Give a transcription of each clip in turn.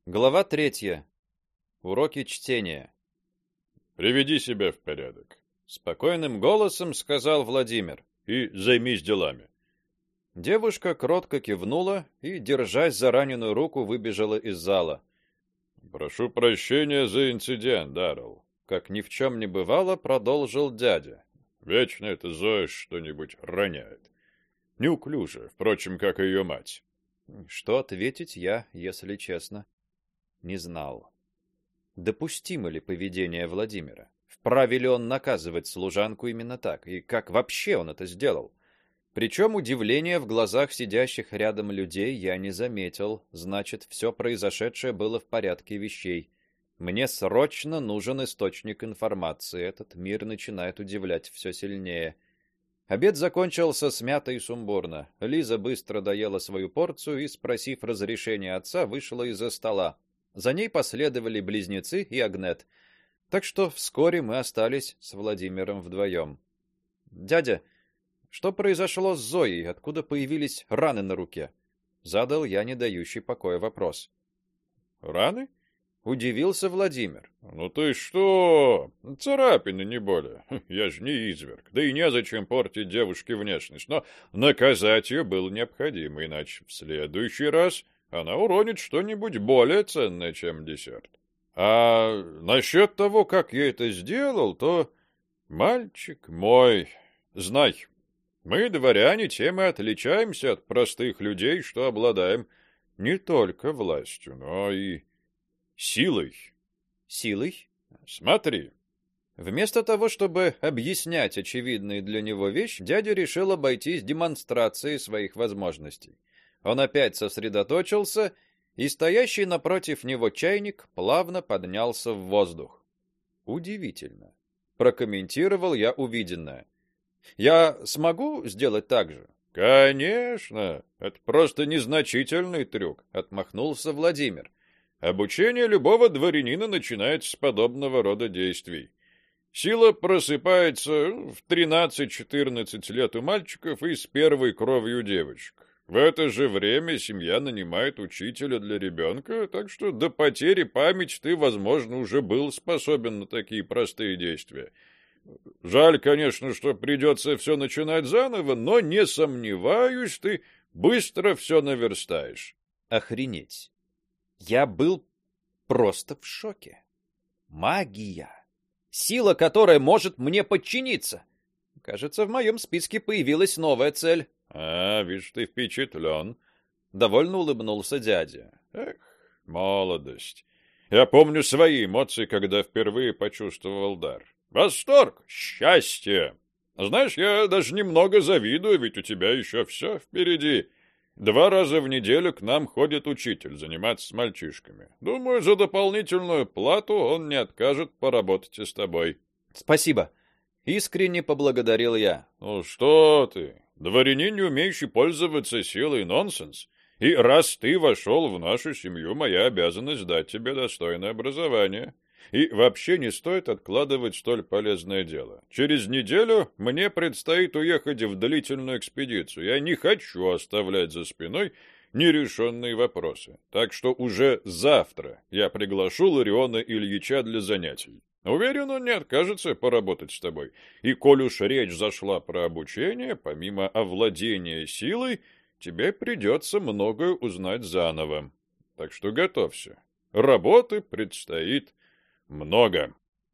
Глава 3. Уроки чтения. Приведи себя в порядок. Спокойным голосом сказал Владимир. И займись делами. Девушка кротко кивнула и, держась за раненую руку, выбежала из зала. Прошу прощения за инцидент, Даррелл. Как ни в чем не бывало, продолжил дядя. Вечно эта Зоя что-нибудь роняет. Неуклюже, впрочем, как и ее мать. Что ответить я, если честно, не знал. Допустимо ли поведение Владимира? Вправе ли он наказывать служанку именно так? И как вообще он это сделал? Причем удивления в глазах сидящих рядом людей я не заметил. Значит, все произошедшее было в порядке вещей. Мне срочно нужен источник информации. Этот мир начинает удивлять все сильнее. Обед закончился смято и сумбурно. Лиза быстро доела свою порцию и, спросив разрешения отца, вышла из-за стола. За ней последовали близнецы и Агнет. Так что вскоре мы остались с Владимиром вдвоем. Дядя, что произошло с Зоей? Откуда появились раны на руке? Задал я не дающий покоя вопрос. Раны? Удивился Владимир. Ну ты что? Царапины, не более. Я же не изверг. Да и незачем портить девушке внешность. Но наказать ее было необходимо, иначе в следующий раз она уронит что-нибудь более ценное, чем десерт. А насчет того, как я это сделал, то, мальчик мой, знай, мы, дворяне, тем и отличаемся от простых людей, что обладаем не только властью, но и силой. Силой? Смотри. Вместо того, чтобы объяснять очевидные для него вещи, дядя решил обойтись демонстрацией своих возможностей. Он опять сосредоточился, и стоящий напротив него чайник плавно поднялся в воздух. Удивительно, прокомментировал я увиденное. Я смогу сделать так же? Конечно, это просто незначительный трюк, отмахнулся Владимир. Обучение любого дворянина начинается с подобного рода действий. Сила просыпается в 13-14 лет у мальчиков и с первой кровью девочек. В это же время семья нанимает учителя для ребенка, так что до потери памяти ты, возможно, уже был способен на такие простые действия. Жаль, конечно, что придется все начинать заново, но, не сомневаюсь, ты быстро все наверстаешь. Охренеть. Я был просто в шоке. Магия. Сила, которая может мне подчиниться. Кажется, в моем списке появилась новая цель. Видишь, ты впечатлен. Довольно улыбнулся дядя. Эх, молодость. Я помню свои эмоции, когда впервые почувствовал дар. Восторг, счастье. Знаешь, я даже немного завидую, ведь у тебя еще все впереди. 2 раза в неделю к нам ходит учитель заниматься с мальчишками. Думаю, за дополнительную плату он не откажет поработать и с тобой. Спасибо. Искренне поблагодарил я. Ну что ты, дворянин, не умеющий пользоваться силой, нонсенс. И раз ты вошел в нашу семью, моя обязанность дать тебе достойное образование. И вообще не стоит откладывать столь полезное дело. Через неделю мне предстоит уехать в длительную экспедицию. Я не хочу оставлять за спиной нерешенные вопросы. Так что уже завтра я приглашу Лариона Ильича для занятий. Уверен, он не откажется поработать с тобой. И коль уж речь зашла про обучение, помимо овладения силой, тебе придется многое узнать заново. Так что готовься. Работы предстоит много.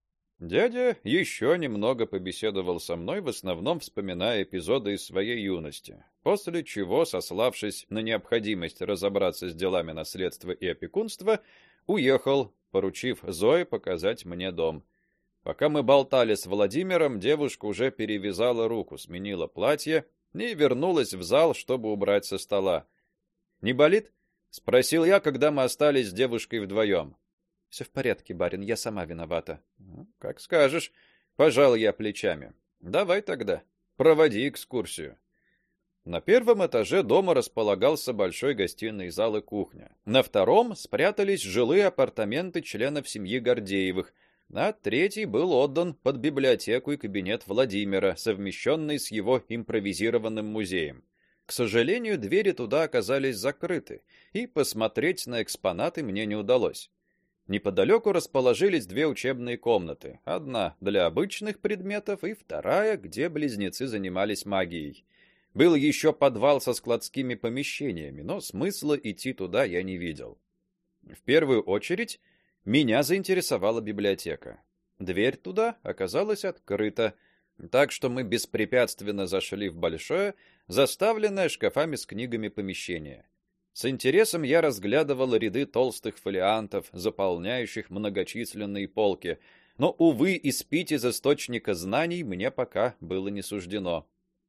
Дядя еще немного побеседовал со мной, в основном вспоминая эпизоды из своей юности, после чего, сославшись на необходимость разобраться с делами наследства и опекунства, уехал, поручив Зое показать мне дом. Пока мы болтали с Владимиром, девушка уже перевязала руку, сменила платье и вернулась в зал, чтобы убрать со стола. «Не болит?» — спросил я, когда мы остались с девушкой вдвоем. Все в порядке, барин, я сама виновата. Как скажешь, пожал я плечами. Давай тогда, проводи экскурсию. На первом этаже дома располагался большой гостиный зал и кухня. На втором спрятались жилые апартаменты членов семьи Гордеевых. На третий был отдан под библиотеку и кабинет Владимира, совмещенный с его импровизированным музеем. К К сожалению, двери туда оказались закрыты, и посмотреть на экспонаты мне не удалось. Неподалеку расположились две учебные комнаты. Одна для обычных предметов и вторая, где близнецы занимались магией. Был еще подвал со складскими помещениями, но смысла идти туда я не видел. В первую очередь меня заинтересовала библиотека. Дверь туда оказалась открыта, так что мы беспрепятственно зашли в большое, заставленное шкафами с книгами помещение. С интересом я разглядывал ряды толстых фолиантов, заполняющих многочисленные полки, но, увы, испить из источника знаний мне пока было не суждено.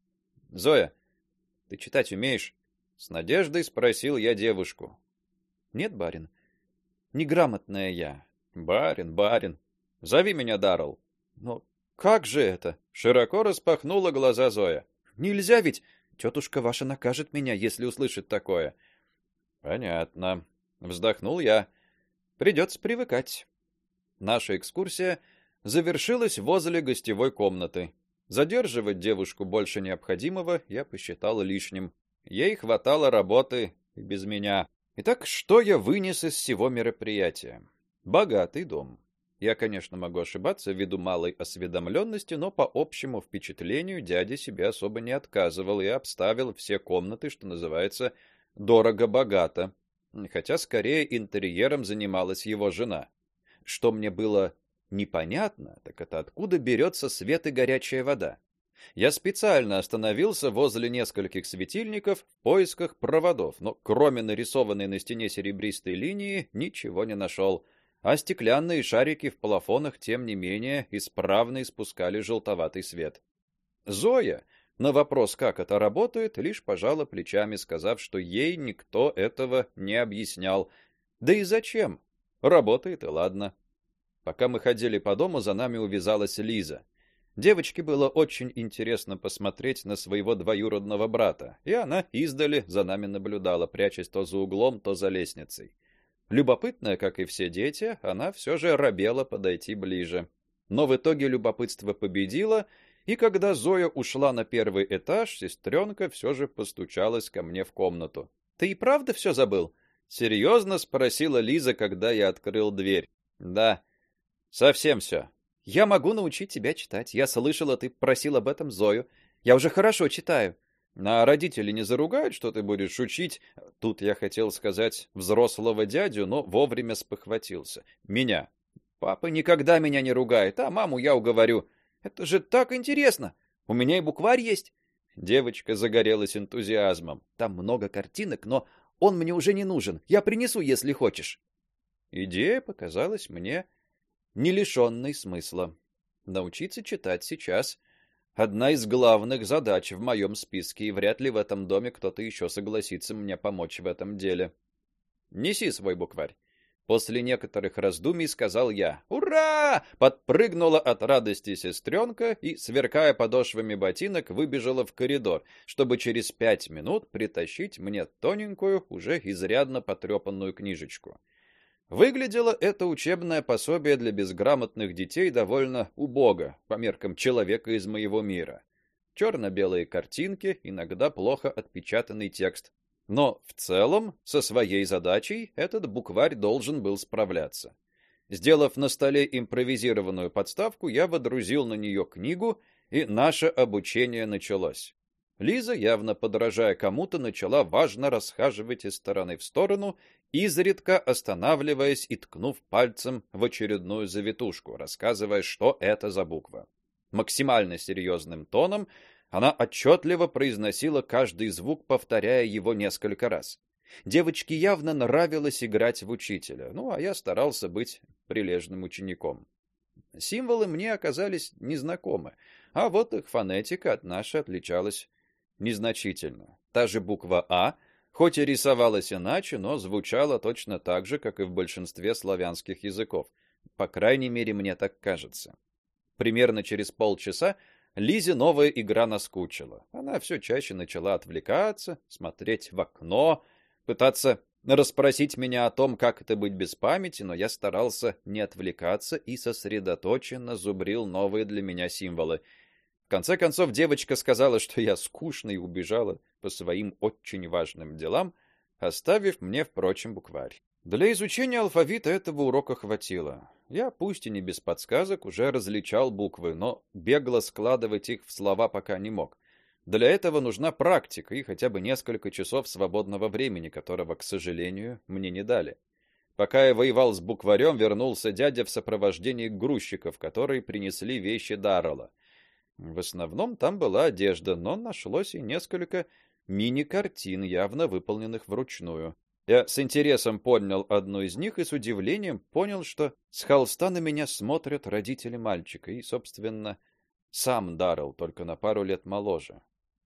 «Зоя, ты читать умеешь?» — с надеждой спросил я девушку. «Нет, барин, неграмотная я». «Барин, барин, зови меня Даррелл». «Но как же это?» — широко распахнула глаза Зоя. «Нельзя ведь, тетушка ваша накажет меня, если услышит такое». «Понятно», — вздохнул я. «Придется привыкать». Наша экскурсия завершилась возле гостевой комнаты. Задерживать девушку больше необходимого я посчитал лишним. Ей хватало работы и без меня. Итак, что я вынес из всего мероприятия? Богатый дом. Я, конечно, могу ошибаться ввиду малой осведомленности, но по общему впечатлению дядя себе особо не отказывал и обставил все комнаты, что называется, дорого-богато, хотя скорее интерьером занималась его жена. Что мне было непонятно, так это откуда берется свет и горячая вода. Я специально остановился возле нескольких светильников в поисках проводов, но кроме нарисованной на стене серебристой линии ничего не нашел, а стеклянные шарики в плафонах, тем не менее, исправно испускали желтоватый свет. Зоя на вопрос, как это работает, лишь пожала плечами, сказав, что ей никто этого не объяснял. Да и зачем? Работает и ладно. Пока мы ходили по дому, за нами увязалась Лиза. Девочке было очень интересно посмотреть на своего двоюродного брата, и она издали за нами наблюдала, прячась то за углом, то за лестницей. Любопытная, как и все дети, она все же робела подойти ближе. Но в итоге любопытство победило, и когда Зоя ушла на первый этаж, сестренка все же постучалась ко мне в комнату. «Ты и правда все забыл?» — серьезно спросила Лиза, когда я открыл дверь. «Да, совсем все. Я могу научить тебя читать. Я слышала, ты просил об этом Зою. Я уже хорошо читаю». «А родители не заругают, что ты будешь учить?» Тут я хотел сказать взрослого дядю, но вовремя спохватился. «Меня». «Папа никогда меня не ругает, а маму я уговорю. Это же так интересно! У меня и букварь есть». Девочка загорелась энтузиазмом. «Там много картинок, но он мне уже не нужен. Я принесу, если хочешь». Идея показалась мне не лишенной смысла. Научиться читать сейчас — одна из главных задач в моем списке, и вряд ли в этом доме кто-то еще согласится мне помочь в этом деле. «Неси свой букварь». После некоторых раздумий сказал я. «Ура!» Подпрыгнула от радости сестренка и, сверкая подошвами ботинок, выбежала в коридор, чтобы через 5 минут притащить мне тоненькую, уже изрядно потрепанную книжечку. Выглядело это учебное пособие для безграмотных детей довольно убого, по меркам человека из моего мира. Черно-белые картинки, иногда плохо отпечатанный текст. Но в целом со своей задачей этот букварь должен был справляться. Сделав на столе импровизированную подставку, я водрузил на нее книгу, и наше обучение началось. Лиза, явно подражая кому-то, начала важно расхаживать из стороны в сторону, изредка останавливаясь и ткнув пальцем в очередную завитушку, рассказывая, что это за буква. Максимально серьезным тоном она отчетливо произносила каждый звук, повторяя его несколько раз. Девочке явно нравилось играть в учителя, а я старался быть прилежным учеником. Символы мне оказались незнакомы, а вот их фонетика от нашей отличалась незначительно. Та же буква «А», хоть и рисовалась иначе, но звучала точно так же, как и в большинстве славянских языков. По крайней мере, мне так кажется. Примерно через полчаса Лизе новая игра наскучила. Она все чаще начала отвлекаться, смотреть в окно, пытаться расспросить меня о том, как это быть без памяти, но я старался не отвлекаться и сосредоточенно зубрил новые для меня символы. В конце концов девочка сказала, что я скучный, и убежала по своим очень важным делам, оставив мне, впрочем, букварь. Для изучения алфавита этого урока хватило. Я, пусть и не без подсказок, уже различал буквы, но бегло складывать их в слова пока не мог. Для этого нужна практика и хотя бы несколько часов свободного времени, которого, к сожалению, мне не дали. Пока я воевал с букварем, вернулся дядя в сопровождении грузчиков, которые принесли вещи Даррелла. В основном там была одежда, но нашлось и несколько мини-картин, явно выполненных вручную. Я с интересом поднял одну из них и с удивлением понял, что с холста на меня смотрят родители мальчика и, собственно, сам Даррелл, только на пару лет моложе.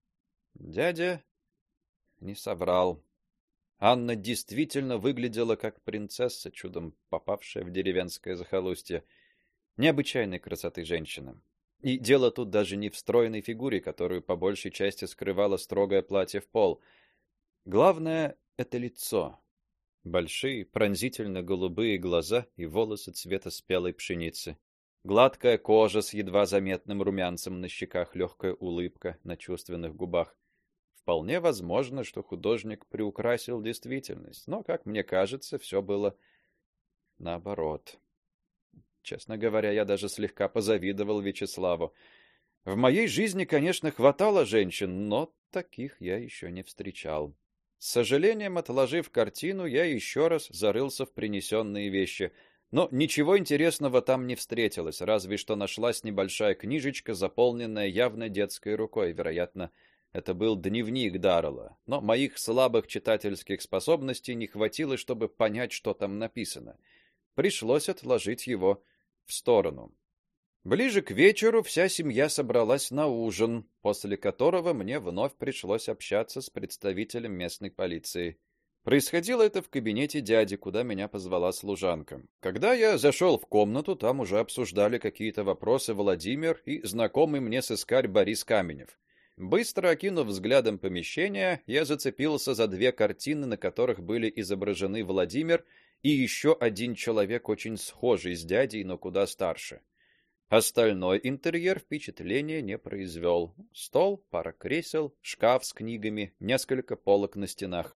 Дядя не соврал. Анна действительно выглядела как принцесса, чудом попавшая в деревенское захолустье. Необычайной красоты женщина. И дело тут даже не в стройной фигуре, которую по большей части скрывало строгое платье в пол. Главное — это лицо. Большие, пронзительно-голубые глаза и волосы цвета спелой пшеницы. Гладкая кожа с едва заметным румянцем на щеках, легкая улыбка на чувственных губах. Вполне возможно, что художник приукрасил действительность, но, как мне кажется, все было наоборот. Честно говоря, я даже слегка позавидовал Вячеславу. В моей жизни, конечно, хватало женщин, но таких я еще не встречал. С сожалением, отложив картину, я еще раз зарылся в принесенные вещи, но ничего интересного там не встретилось, разве что нашлась небольшая книжечка, заполненная явно детской рукой, вероятно, это был дневник Даррелла, но моих слабых читательских способностей не хватило, чтобы понять, что там написано. Пришлось отложить его в сторону. Ближе к вечеру вся семья собралась на ужин, после которого мне вновь пришлось общаться с представителем местной полиции. Происходило это в кабинете дяди, куда меня позвала служанка. Когда я зашел в комнату, там уже обсуждали какие-то вопросы Владимир и знакомый мне сыскарь Борис Каменев. Быстро окинув взглядом помещение, я зацепился за две картины, на которых были изображены Владимир и еще один человек, очень схожий с дядей, но куда старше. Остальной интерьер впечатления не произвел. Стол, пара кресел, шкаф с книгами, несколько полок на стенах.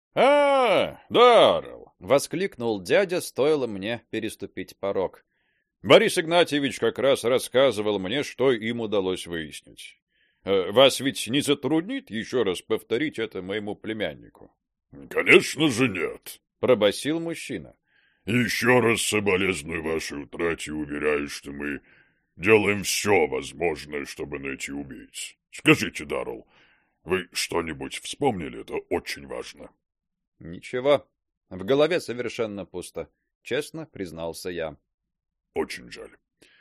Даррелл! Воскликнул дядя, стоило мне переступить порог. Борис Игнатьевич как раз рассказывал мне, что им удалось выяснить. Вас ведь не затруднит еще раз повторить это моему племяннику? Конечно же нет, пробасил мужчина. Еще раз соболезную вашей утрате и уверяю, что мы делаем все возможное, чтобы найти убийц. Скажите, Даррелл, вы что-нибудь вспомнили? Это очень важно. Ничего. В голове совершенно пусто, честно признался я. Очень жаль.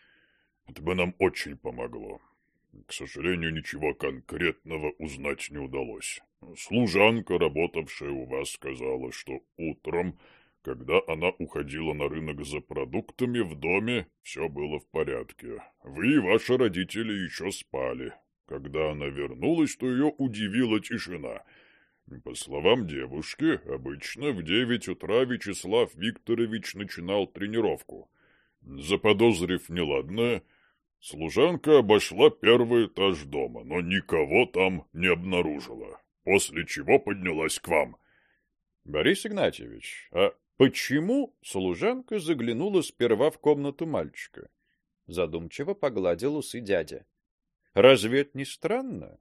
Это бы нам очень помогло. К сожалению, ничего конкретного узнать не удалось. Служанка, работавшая у вас, сказала, что утром, когда она уходила на рынок за продуктами, в доме все было в порядке. Вы и ваши родители еще спали. Когда она вернулась, то ее удивила тишина. По словам девушки, обычно в 9 утра Вячеслав Викторович начинал тренировку. Заподозрив неладное, служанка обошла первый этаж дома, но никого там не обнаружила, после чего поднялась к вам. Борис Игнатьевич, а почему служанка заглянула сперва в комнату мальчика? Задумчиво погладил усы дядя. Разве это не странно?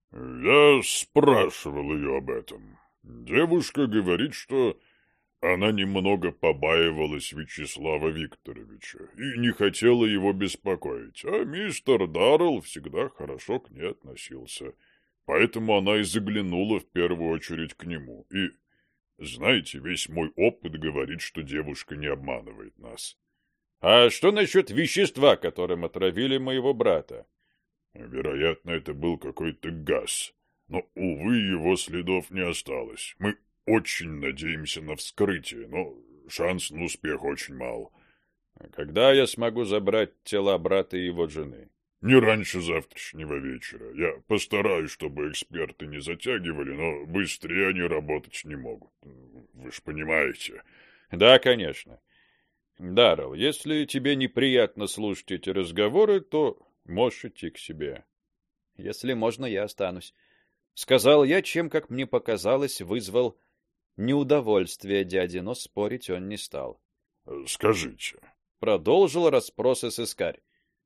Я спрашивал ее об этом. Девушка говорит, что она немного побаивалась Вячеслава Викторовича и не хотела его беспокоить, а мистер Даррелл всегда хорошо к ней относился. Поэтому она и заглянула в первую очередь к нему. И, знаете, весь мой опыт говорит, что девушка не обманывает нас. А что насчет вещества, которым отравили моего брата? Вероятно, это был какой-то газ. Но, увы, его следов не осталось. Мы очень надеемся на вскрытие, но шанс на успех очень мал. Когда я смогу забрать тела брата и его жены? Не раньше завтрашнего вечера. Я постараюсь, чтобы эксперты не затягивали, но быстрее они работать не могут. Вы ж понимаете. Да, конечно. Даррелл, если тебе неприятно слушать эти разговоры, то можешь идти к себе. Если можно, я останусь. сказал я, чем, как мне показалось, вызвал неудовольствие дяди, но спорить он не стал. Скажите, Продолжил расспросы сыскарь.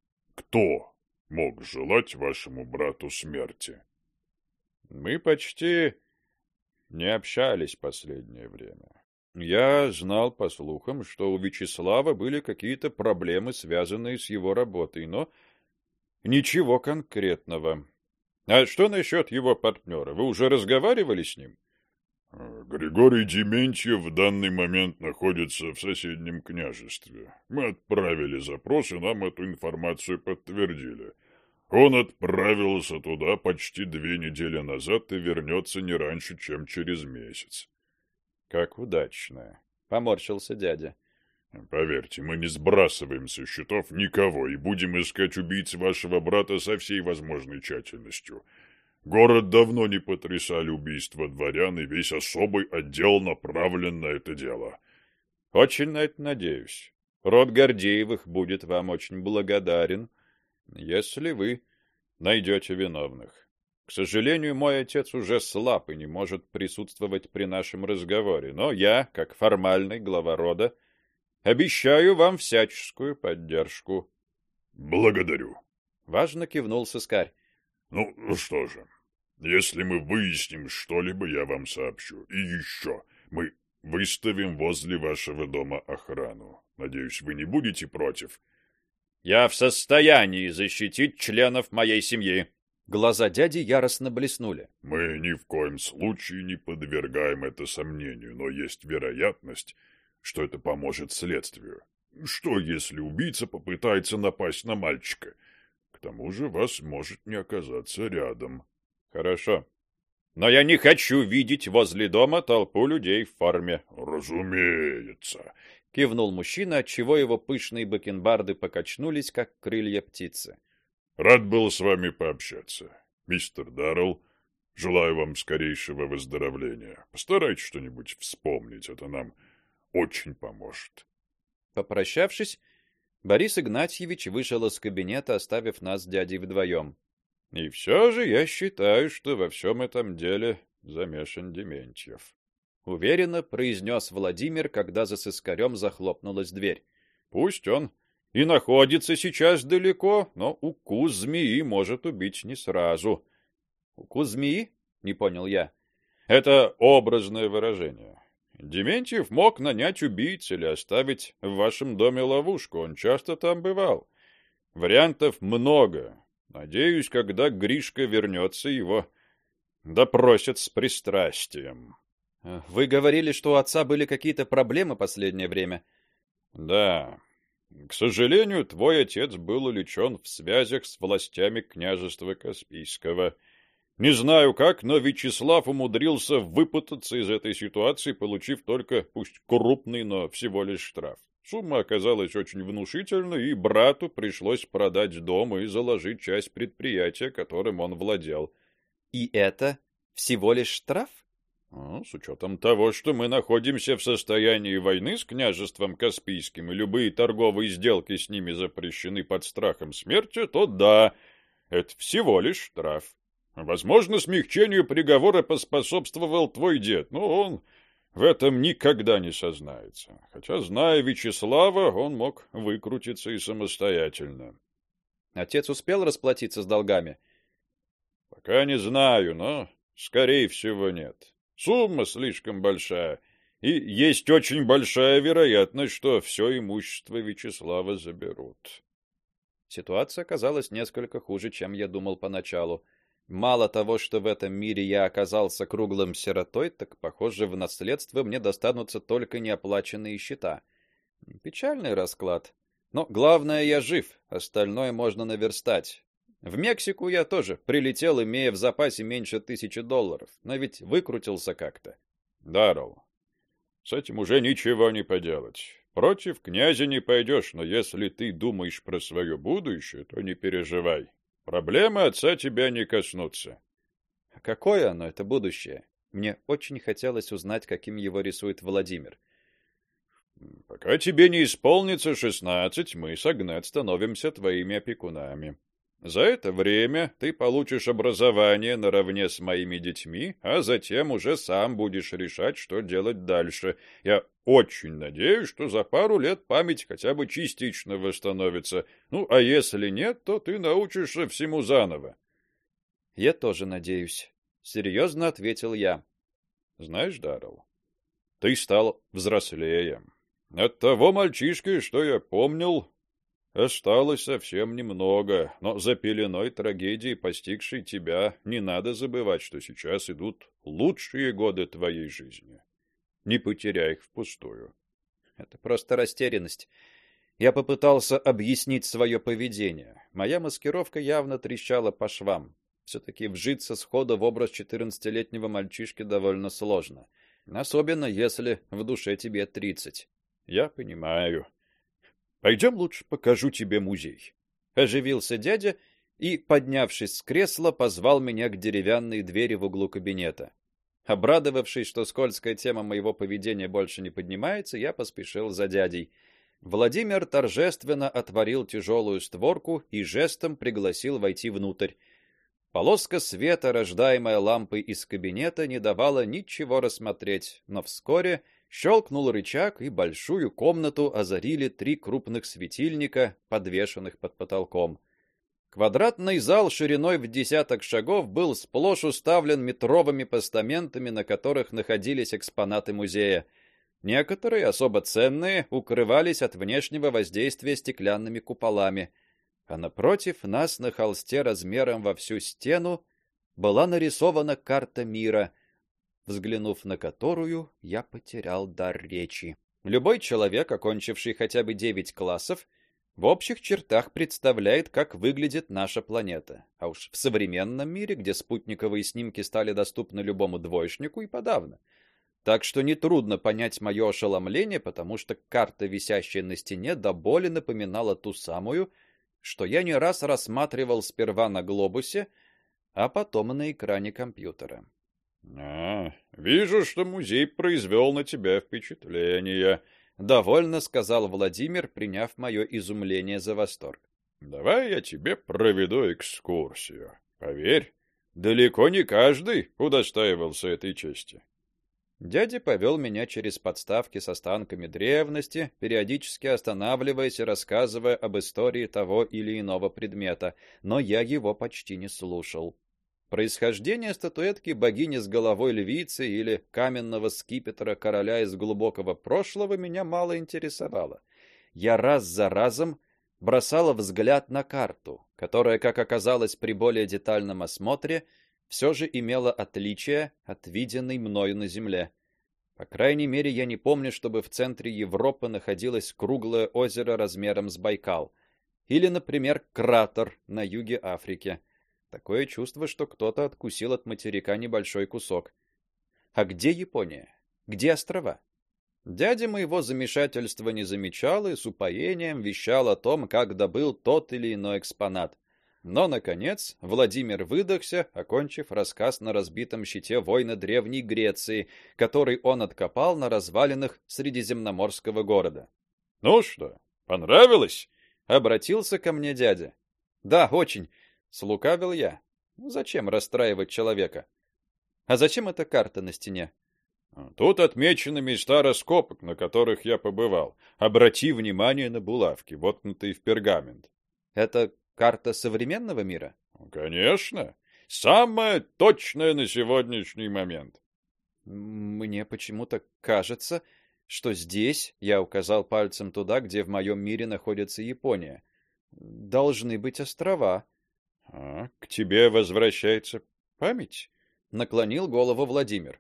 кто мог желать вашему брату смерти? Мы почти не общались последнее время. Я знал по слухам, что у Вячеслава были какие-то проблемы, связанные с его работой, но ничего конкретного. А что насчет его партнера? Вы уже разговаривали с ним? Григорий Дементьев в данный момент находится в соседнем княжестве. Мы отправили запрос, и нам эту информацию подтвердили. Он отправился туда почти 2 недели назад и вернется не раньше, чем через месяц. Как удачно, поморщился дядя. Поверьте, мы не сбрасываем со счетов никого и будем искать убийц вашего брата со всей возможной тщательностью. Город давно не потрясали убийства дворян, и весь особый отдел направлен на это дело. Очень на это надеюсь. Род Гордеевых будет вам очень благодарен, если вы найдете виновных. К сожалению, мой отец уже слаб и не может присутствовать при нашем разговоре, но я, как формальный глава рода, обещаю вам всяческую поддержку. Благодарю. Важно кивнул сыскарь. Ну что же, если мы выясним что-либо, я вам сообщу. И еще, мы выставим возле вашего дома охрану. Надеюсь, вы не будете против? Я в состоянии защитить членов моей семьи. Глаза дяди яростно блеснули. Мы ни в коем случае не подвергаем это сомнению, но есть вероятность, что это поможет следствию. Что, если убийца попытается напасть на мальчика? К тому же вас может не оказаться рядом. Хорошо. Но я не хочу видеть возле дома толпу людей в форме. Разумеется. Кивнул мужчина, отчего его пышные бакенбарды покачнулись, как крылья птицы. Рад был с вами пообщаться. Мистер Даррелл, желаю вам скорейшего выздоровления. Постарайтесь что-нибудь вспомнить, это нам очень поможет. Попрощавшись, Борис Игнатьевич вышел из кабинета, оставив нас с дядей вдвоем. И все же я считаю, что во всем этом деле замешан Дементьев. Уверенно произнес Владимир, когда за сыскарем захлопнулась дверь. Пусть он и находится сейчас далеко, но укус змеи может убить не сразу. Укус змеи? Не понял я. Это образное выражение. Дементьев мог нанять убийц или оставить в вашем доме ловушку. Он часто там бывал. Вариантов много. Надеюсь, когда Гришка вернется, его допросят с пристрастием. Вы говорили, что у отца были какие-то проблемы последнее время. Да. К сожалению, твой отец был увлечен в связях с властями княжества Каспийского. Не знаю как, но Вячеслав умудрился выпутаться из этой ситуации, получив только, пусть крупный, но всего лишь штраф. Сумма оказалась очень внушительной, и брату пришлось продать дом и заложить часть предприятия, которым он владел. И это всего лишь штраф? С учетом того, что мы находимся в состоянии войны с княжеством Каспийским, и любые торговые сделки с ними запрещены под страхом смерти, то да, это всего лишь штраф. Возможно, смягчению приговора поспособствовал твой дед, но он в этом никогда не сознается. Хотя, зная Вячеслава, он мог выкрутиться и самостоятельно. Отец успел расплатиться с долгами? Пока не знаю, но, скорее всего, нет. Сумма слишком большая, и есть очень большая вероятность, что все имущество Вячеслава заберут. Ситуация оказалась несколько хуже, чем я думал поначалу. Мало того, что в этом мире я оказался круглым сиротой, так, похоже, в наследство мне достанутся только неоплаченные счета. Печальный расклад. Но главное, я жив, остальное можно наверстать. В Мексику я тоже прилетел, имея в запасе меньше $1000, но ведь выкрутился как-то. Даррелл, с этим уже ничего не поделать. Против князя не пойдешь, но если ты думаешь про свое будущее, то не переживай. Проблемы отца тебя не коснутся. Какое оно, это будущее? Мне очень хотелось узнать, каким его рисует Владимир. Пока тебе не исполнится 16, мы с Агнет становимся твоими опекунами. За это время ты получишь образование наравне с моими детьми, а затем уже сам будешь решать, что делать дальше. Я очень надеюсь, что за пару лет память хотя бы частично восстановится. Ну, а если нет, то ты научишься всему заново. Я тоже надеюсь, серьезно ответил я. Знаешь, Даррелл, ты стал взрослее. От того мальчишки, что я помнил, осталось совсем немного, но за пеленой трагедии, постигшей тебя, не надо забывать, что сейчас идут лучшие годы твоей жизни. Не потеряй их впустую. Это просто растерянность. Я попытался объяснить свое поведение. Моя маскировка явно трещала по швам. Все-таки вжиться сходу в образ 14-летнего мальчишки довольно сложно. Особенно, если в душе тебе 30. Я понимаю. Пойдем лучше покажу тебе музей. Оживился дядя и, поднявшись с кресла, позвал меня к деревянной двери в углу кабинета. Обрадовавшись, что скользкая тема моего поведения больше не поднимается, я поспешил за дядей. Владимир торжественно отворил тяжелую створку и жестом пригласил войти внутрь. Полоска света, рождаемая лампой из кабинета, не давала ничего рассмотреть, но вскоре щелкнул рычаг, и большую комнату озарили 3 крупных светильника, подвешенных под потолком. Квадратный зал шириной в десяток шагов был сплошь уставлен метровыми постаментами, на которых находились экспонаты музея. Некоторые, особо ценные, укрывались от внешнего воздействия стеклянными куполами, а напротив нас на холсте размером во всю стену была нарисована карта мира, взглянув на которую, я потерял дар речи. Любой человек, окончивший хотя бы 9 классов, в общих чертах представляет, как выглядит наша планета. А уж в современном мире, где спутниковые снимки стали доступны любому двоечнику, и подавно. Так что нетрудно понять мое ошеломление, потому что карта, висящая на стене, до боли напоминала ту самую, что я не раз рассматривал сперва на глобусе, а потом на экране компьютера. Вижу, что музей произвел на тебя впечатление, довольно сказал Владимир, приняв мое изумление за восторг. Давай я тебе проведу экскурсию. Поверь, далеко не каждый удостаивался этой чести. Дядя повел меня через подставки с останками древности, периодически останавливаясь и рассказывая об истории того или иного предмета, но я его почти не слушал. Происхождение статуэтки богини с головой львицы или каменного скипетра короля из глубокого прошлого меня мало интересовало. Я раз за разом бросала взгляд на карту, которая, как оказалось при более детальном осмотре, все же имела отличие от виденной мною на Земле. По крайней мере, я не помню, чтобы в центре Европы находилось круглое озеро размером с Байкал, или, например, кратер на юге Африки. Такое чувство, что кто-то откусил от материка небольшой кусок. А где Япония? Где острова? Дядя моего замешательства не замечал и с упоением вещал о том, как добыл тот или иной экспонат. Но, наконец, Владимир выдохся, окончив рассказ на разбитом щите воина Древней Греции, который он откопал на развалинах средиземноморского города. «Ну что, понравилось?» — обратился ко мне дядя. «Да, очень», — слукавил я. «Зачем расстраивать человека? А зачем эта карта на стене?» «Тут отмечены места раскопок, на которых я побывал. Обрати внимание на булавки, воткнутые в пергамент». «Это карта современного мира?» «Конечно. Самая точная на сегодняшний момент». «Мне почему-то кажется, что здесь, я указал пальцем туда, где в моем мире находится Япония, должны быть острова». К тебе возвращается память?» — наклонил голову Владимир.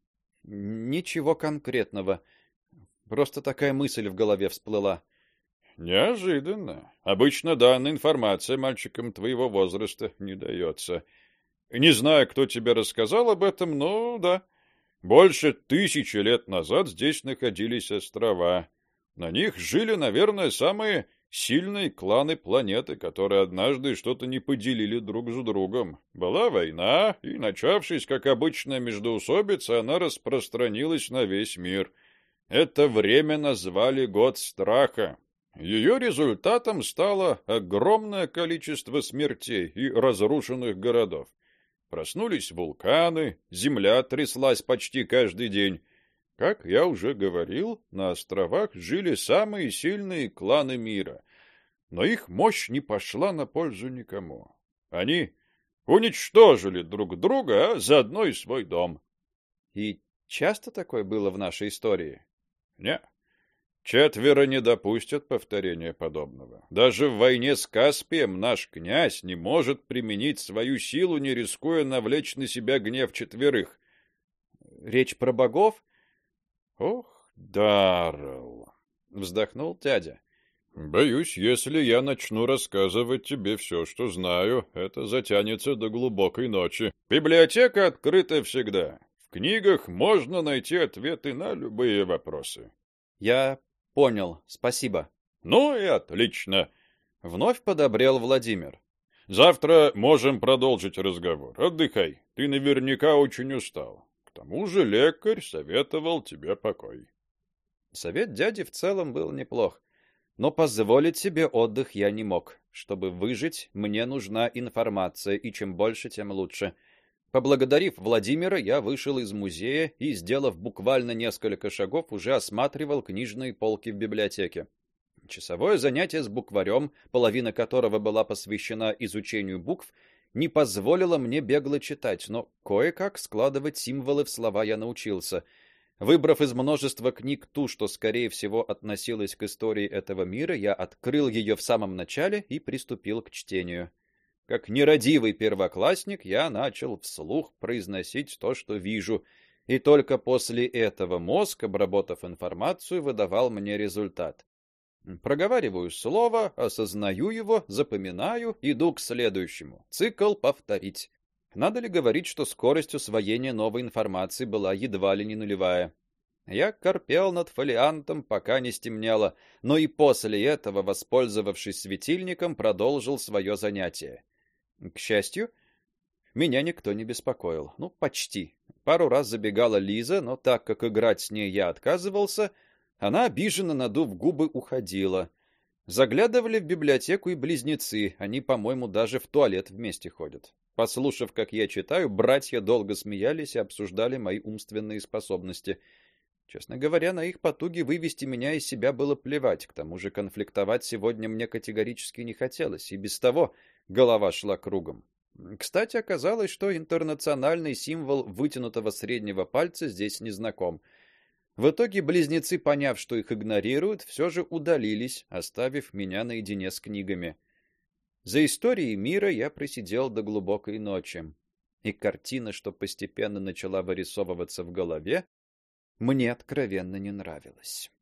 «Ничего конкретного. Просто такая мысль в голове всплыла». «Неожиданно. Обычно данная информация мальчикам твоего возраста не дается. Не знаю, кто тебе рассказал об этом, но да. Больше 1000 лет назад здесь находились острова. На них жили, наверное, самые сильные кланы планеты, которые однажды что-то не поделили друг с другом. Была война, и, начавшись, как обычная междоусобица, она распространилась на весь мир. Это время назвали Год Страха. Ее результатом стало огромное количество смертей и разрушенных городов. Проснулись вулканы, земля тряслась почти каждый день. Как я уже говорил, на островах жили самые сильные кланы мира. Но их мощь не пошла на пользу никому. Они уничтожили друг друга, а заодно и свой дом. И часто такое было в нашей истории? Не. Четверо не допустят повторения подобного. Даже в войне с Каспием наш князь не может применить свою силу, не рискуя навлечь на себя гнев четверых. Речь про богов? Ох, Даррелл, Вздохнул дядя. боюсь, если я начну рассказывать тебе все, что знаю, это затянется до глубокой ночи. Библиотека открыта всегда. В книгах можно найти ответы на любые вопросы. Я понял, спасибо. Ну и отлично. Вновь подобрел Владимир. Завтра можем продолжить разговор. Отдыхай. Ты наверняка очень устал. К тому же лекарь советовал тебе покой. Совет дяди в целом был неплох, но позволить себе отдых я не мог. Чтобы выжить, мне нужна информация, и чем больше, тем лучше. Поблагодарив Владимира, я вышел из музея и, сделав буквально несколько шагов, уже осматривал книжные полки в библиотеке. Часовое занятие с букварем, половина которого была посвящена изучению букв, не позволило мне бегло читать, но кое-как складывать символы в слова я научился. Выбрав из множества книг ту, что, скорее всего, относилась к истории этого мира, я открыл ее в самом начале и приступил к чтению. Как нерадивый первоклассник, я начал вслух произносить то, что вижу, и только после этого мозг, обработав информацию, выдавал мне результат. Проговариваю слово, осознаю его, запоминаю, иду к следующему. Цикл повторить. Надо ли говорить, что скорость усвоения новой информации была едва ли не нулевая? Я корпел над фолиантом, пока не стемнело, но и после этого, воспользовавшись светильником, продолжил свое занятие. К счастью, меня никто не беспокоил. Ну, почти. Пару раз забегала Лиза, но так как играть с ней я отказывался, она, обиженно надув губы, уходила. Заглядывали в библиотеку и близнецы, они, по-моему, даже в туалет вместе ходят. Послушав, как я читаю, братья долго смеялись и обсуждали мои умственные способности. Честно говоря, на их потуги вывести меня из себя было плевать, к тому же конфликтовать сегодня мне категорически не хотелось, и без того голова шла кругом. Кстати, оказалось, что интернациональный символ вытянутого среднего пальца здесь не знаком. В итоге близнецы, поняв, что их игнорируют, все же удалились, оставив меня наедине с книгами. За историей мира я просидел до глубокой ночи, и картина, что постепенно начала вырисовываться в голове, мне откровенно не нравилась.